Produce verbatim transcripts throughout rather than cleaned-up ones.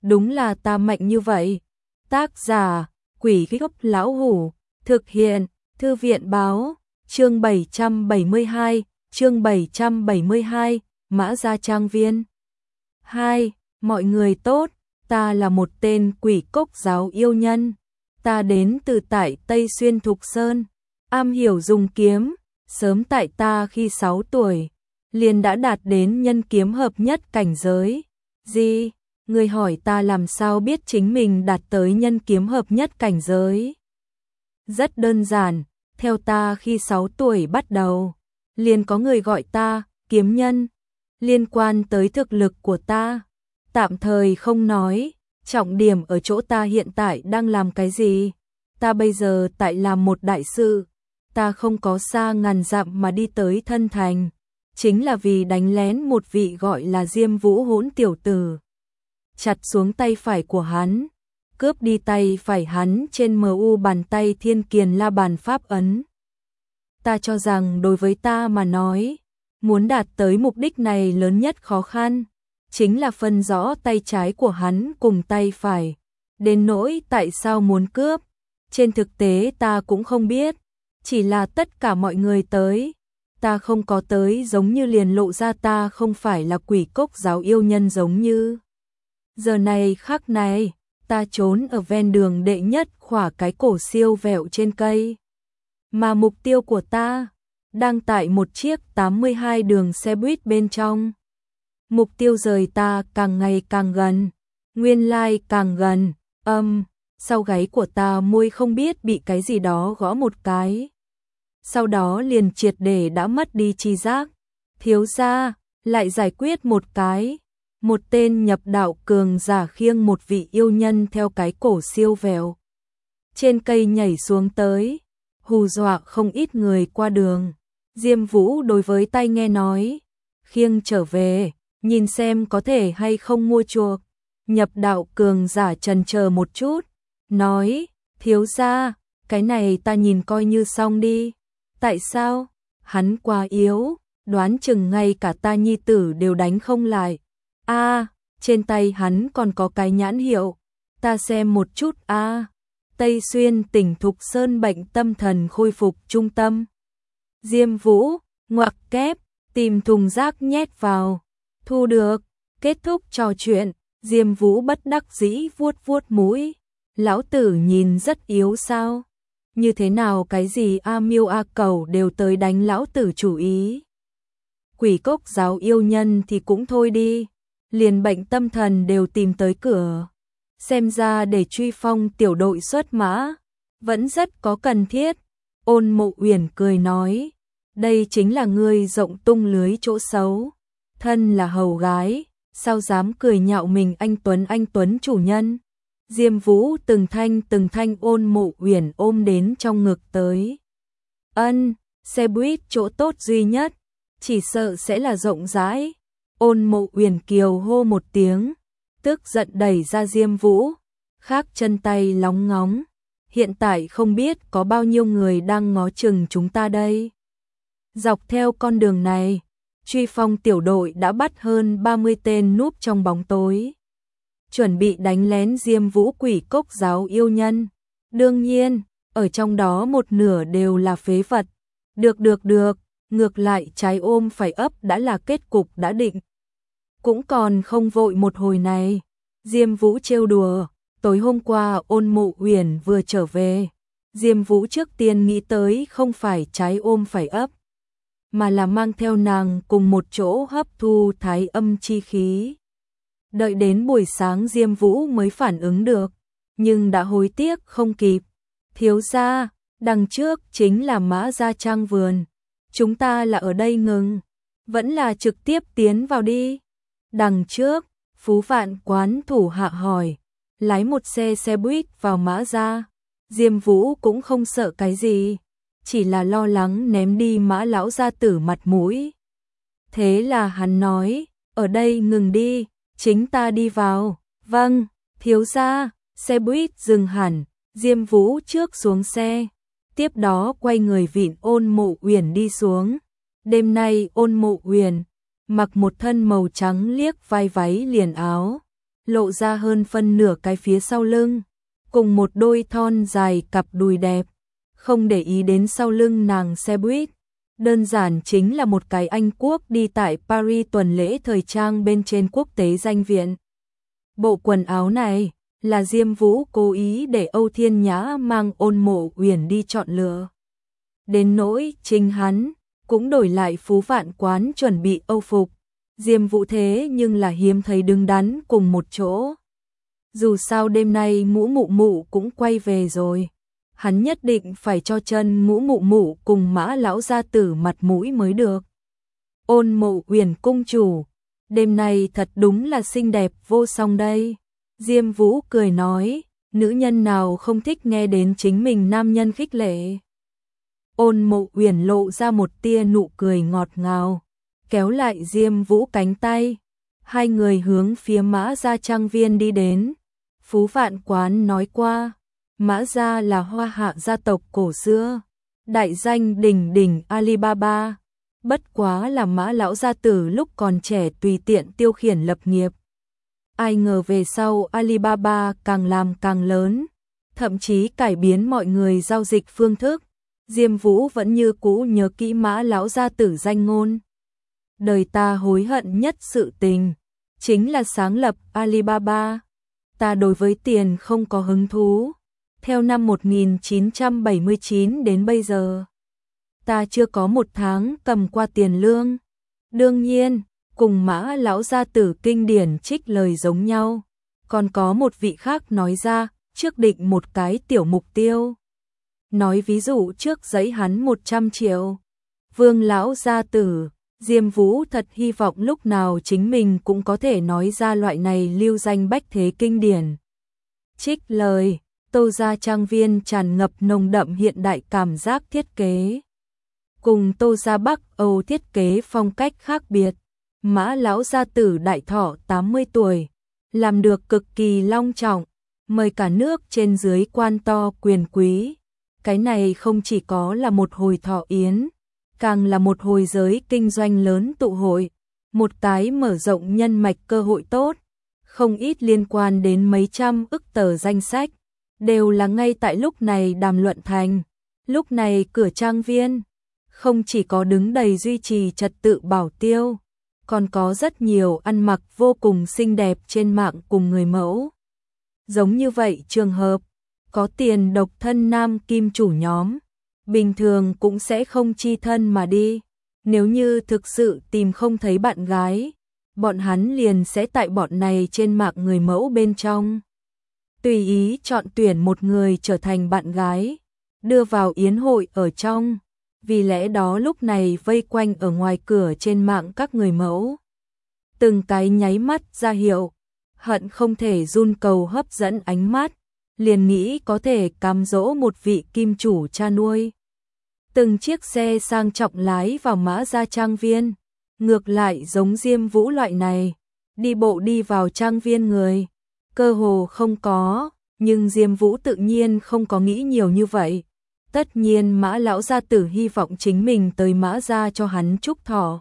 đúng là ta mạnh như vậy. Tác giả, Quỷ Gốc Lão Hủ, thực hiện, Thư viện báo, chương bảy trăm bảy mươi hai, chương bảy trăm bảy mươi hai, Mã Gia Trang Viên. hai. Mọi người tốt, ta là một tên quỷ cốc giáo yêu nhân. Ta đến từ tại Tây Xuyên Thục Sơn, am hiểu dùng kiếm, sớm tại ta khi sáu tuổi, liền đã đạt đến nhân kiếm hợp nhất cảnh giới. Gì? Người hỏi ta làm sao biết chính mình đạt tới nhân kiếm hợp nhất cảnh giới? Rất đơn giản, theo ta khi sáu tuổi bắt đầu, liền có người gọi ta kiếm nhân. Liên quan tới thực lực của ta, tạm thời không nói, trọng điểm ở chỗ ta hiện tại đang làm cái gì. Ta bây giờ tại làm một đại sự, ta không có xa ngàn dặm mà đi tới Thân Thành, chính là vì đánh lén một vị gọi là Diêm Vũ hỗn tiểu tử. Chặt xuống tay phải của hắn, cướp đi tay phải hắn trên em u bàn tay Thiên Kiền La Bàn pháp ấn. Ta cho rằng đối với ta mà nói, muốn đạt tới mục đích này lớn nhất khó khăn, chính là phân rõ tay trái của hắn cùng tay phải. Đến nỗi tại sao muốn cướp, trên thực tế ta cũng không biết, chỉ là tất cả mọi người tới. Ta không có tới giống như liền lộ ra ta không phải là quỷ cốc giáo yêu nhân giống như. Giờ này khắc này, ta trốn ở ven đường đệ nhất khỏa cái cổ siêu vẹo trên cây. Mà mục tiêu của ta, đang tại một chiếc tám mươi hai đường xe buýt bên trong. Mục tiêu rời ta càng ngày càng gần, nguyên lai càng gần, âm, um, sau gáy của ta môi không biết bị cái gì đó gõ một cái. Sau đó liền triệt để đã mất đi tri giác. Thiếu gia, lại giải quyết một cái. Một tên nhập đạo cường giả khiêng một vị yêu nhân theo cái cổ siêu vẹo trên cây nhảy xuống tới, hù dọa không ít người qua đường. Diêm Vũ đối với tai nghe nói, khiêng trở về, nhìn xem có thể hay không mua chuộc. Nhập đạo cường giả chần chờ một chút, nói, thiếu gia, cái này ta nhìn coi như xong đi. Tại sao? Hắn quá yếu, đoán chừng ngay cả ta nhi tử đều đánh không lại. A, à, trên tay hắn còn có cái nhãn hiệu, ta xem một chút a. À. Tây Xuyên tỉnh Thục Sơn bệnh tâm thần khôi phục trung tâm. Diêm Vũ, ngoặc kép, tìm thùng rác nhét vào. Thu được, kết thúc trò chuyện, Diêm Vũ bất đắc dĩ vuốt vuốt mũi. Lão tử nhìn rất yếu sao? Như thế nào cái gì A Miêu A Cầu đều tới đánh lão tử chủ ý. Quỷ cốc giáo yêu nhân thì cũng thôi đi, liền bệnh tâm thần đều tìm tới cửa. Xem ra để truy phong tiểu đội xuất mã, vẫn rất có cần thiết. Ôn Mộ Uyển cười nói, đây chính là ngươi rộng tung lưới chỗ xấu. Thân là hầu gái, sao dám cười nhạo mình anh Tuấn anh Tuấn chủ nhân. Diêm Vũ từng thanh từng thanh Ôn Mộ Uyển ôm đến trong ngực tới. Ân, xe buýt chỗ tốt duy nhất, chỉ sợ sẽ là rộng rãi. Ôn Mộ Uyển kiều hô một tiếng, tức giận đẩy ra Diêm Vũ, khác chân tay lóng ngóng. Hiện tại không biết có bao nhiêu người đang ngó chừng chúng ta đây. Dọc theo con đường này, truy phong tiểu đội đã bắt hơn ba mươi tên núp trong bóng tối, chuẩn bị đánh lén Diêm Vũ quỷ cốc giáo yêu nhân. Đương nhiên, ở trong đó một nửa đều là phế vật. Được được được, ngược lại trái ôm phải ấp đã là kết cục đã định. Cũng còn không vội một hồi này. Diêm Vũ trêu đùa, tối hôm qua Ôn Mộ Uyển vừa trở về. Diêm Vũ trước tiên nghĩ tới không phải trái ôm phải ấp, mà là mang theo nàng cùng một chỗ hấp thu thái âm chi khí. Đợi đến buổi sáng Diêm Vũ mới phản ứng được, nhưng đã hối tiếc không kịp. Thiếu gia, đằng trước chính là Mã Gia Trang Vườn. Chúng ta là ở đây ngừng, vẫn là trực tiếp tiến vào đi. Đằng trước, Phú Vạn quán thủ hạ hỏi, lái một xe xe buýt vào Mã Gia. Diêm Vũ cũng không sợ cái gì, chỉ là lo lắng ném đi Mã lão gia tử mặt mũi. Thế là hắn nói, ở đây ngừng đi, chính ta đi vào. Vâng, thiếu gia. Xe buýt dừng hẳn, Diêm Vũ trước xuống xe, tiếp đó quay người vịn Ôn Mộ Uyển đi xuống. Đêm nay Ôn Mộ Uyển mặc một thân màu trắng liếc vai váy liền áo, lộ ra hơn phân nửa cái phía sau lưng, cùng một đôi thon dài cặp đùi đẹp, không để ý đến sau lưng nàng xe buýt. Đơn giản chính là một cái Anh quốc đi tại Paris tuần lễ thời trang bên trên quốc tế danh viện. Bộ quần áo này là Diêm Vũ cố ý để Âu Thiên Nhã mang Ôn Mộ Uyển đi chọn lựa. Đến nỗi chính hắn cũng đổi lại Phú Vạn Quán chuẩn bị Âu phục. Diêm Vũ thế nhưng là hiếm thấy đứng đắn cùng một chỗ. Dù sao đêm nay Mũ Mụ Mụ cũng quay về rồi, hắn nhất định phải cho chân Mũ Mụ Mụ cùng Mã lão gia tử mặt mũi mới được. Ôn Mộ Uyển cung chủ, đêm nay thật đúng là xinh đẹp vô song đây. Diêm Vũ cười nói, nữ nhân nào không thích nghe đến chính mình nam nhân khích lệ. Ôn Mộ Uyển lộ ra một tia nụ cười ngọt ngào, kéo lại Diêm Vũ cánh tay. Hai người hướng phía Mã gia trang viên đi đến. Phú Vạn Quán nói qua, Mã gia là Hoa Hạ gia tộc cổ xưa, đại danh đỉnh đỉnh Alibaba. Bất quá là Mã lão gia tử lúc còn trẻ tùy tiện tiêu khiển lập nghiệp. Ai ngờ về sau Alibaba càng làm càng lớn, thậm chí cải biến mọi người giao dịch phương thức. Diêm Vũ vẫn như cũ nhớ kỹ Mã lão gia tử danh ngôn. Đời ta hối hận nhất sự tình chính là sáng lập Alibaba. Ta đối với tiền không có hứng thú. Theo năm một nghìn chín trăm bảy mươi chín đến bây giờ, ta chưa có một tháng cầm qua tiền lương. Đương nhiên, cùng Mã lão gia tử kinh điển trích lời giống nhau. Còn có một vị khác nói ra, trước định một cái tiểu mục tiêu. Nói ví dụ trước giấy hắn một trăm triệu. Vương lão gia tử, Diêm Vũ thật hy vọng lúc nào chính mình cũng có thể nói ra loại này lưu danh bách thế kinh điển. Trích lời, Tô gia trang viên tràn ngập nồng đậm hiện đại cảm giác thiết kế. Cùng Tô gia Bắc Âu thiết kế phong cách khác biệt. Mã lão gia tử đại thọ tám mươi tuổi, làm được cực kỳ long trọng, mời cả nước trên dưới quan to quyền quý. Cái này không chỉ có là một hồi thọ yến, càng là một hồi giới kinh doanh lớn tụ hội, một cái mở rộng nhân mạch cơ hội tốt, không ít liên quan đến mấy trăm ức tờ danh sách, đều là ngay tại lúc này đàm luận thành. Lúc này cửa trang viên, không chỉ có đứng đầy duy trì trật tự bảo tiêu, còn có rất nhiều ăn mặc vô cùng xinh đẹp trên mạng cùng người mẫu. Giống như vậy trường hợp, có tiền độc thân nam kim chủ nhóm, bình thường cũng sẽ không chi thân mà đi. Nếu như thực sự tìm không thấy bạn gái, bọn hắn liền sẽ tại bọn này trên mạng người mẫu bên trong tùy ý chọn tuyển một người trở thành bạn gái, đưa vào yến hội ở trong. Vì lẽ đó lúc này vây quanh ở ngoài cửa trên mạng các người mẫu, từng cái nháy mắt ra hiệu, hận không thể run cầu hấp dẫn ánh mắt, liền nghĩ có thể cám dỗ một vị kim chủ cha nuôi. Từng chiếc xe sang trọng lái vào Mã gia trang viên, ngược lại giống Diêm Vũ loại này, đi bộ đi vào trang viên người, cơ hồ không có, nhưng Diêm Vũ tự nhiên không có nghĩ nhiều như vậy. Tất nhiên Mã lão gia tử hy vọng chính mình tới Mã gia cho hắn chúc thọ.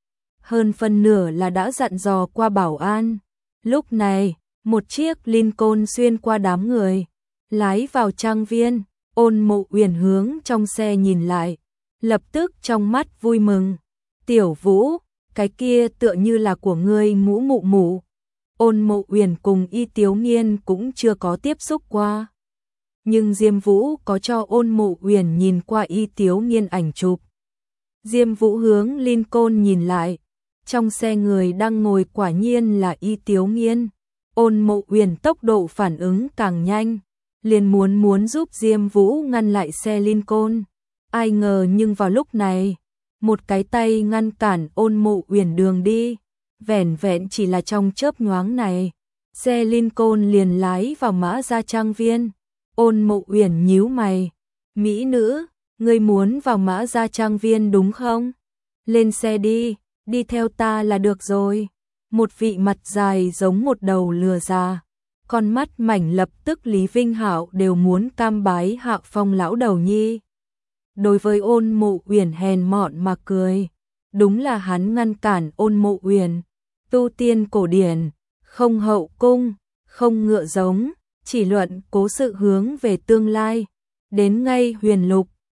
Hơn phân nửa là đã dặn dò qua bảo an. Lúc này, một chiếc Lincoln xuyên qua đám người, lái vào trang viên. Ôn Mộ Uyển hướng trong xe nhìn lại, lập tức trong mắt vui mừng. Tiểu Vũ, cái kia tựa như là của ngươi Mũ Mụ Mụ. Ôn Mộ Uyển cùng Y Tiếu Nghiên cũng chưa có tiếp xúc qua. Nhưng Diêm Vũ có cho Ôn Mộ Uyển nhìn qua Y Tiếu Nghiên ảnh chụp. Diêm Vũ hướng Lincoln nhìn lại, trong xe người đang ngồi quả nhiên là Y Tiếu Nghiên. Ôn Mộ Uyển tốc độ phản ứng càng nhanh, liền muốn muốn giúp Diêm Vũ ngăn lại xe Lincoln. Ai ngờ nhưng vào lúc này, một cái tay ngăn cản Ôn Mộ Uyển đường đi, vẻn vẹn chỉ là trong chớp nhoáng này, xe Lincoln liền lái vào Mã gia trang viên. Ôn Mộ Uyển nhíu mày, mỹ nữ, ngươi muốn vào Mã gia trang viên đúng không? Lên xe đi, đi theo ta là được rồi. Một vị mặt dài giống một đầu lừa già, con mắt mảnh lập tức Lý Vinh Hạo đều muốn cam bái Hạo Phong lão đầu nhi. Đối với Ôn Mộ Uyển hèn mọn mà cười, đúng là hắn ngăn cản Ôn Mộ Uyển. Tu tiên cổ điển, không hậu cung, không ngựa giống, chỉ luận cố sự hướng về tương lai. Đến ngay huyền lục,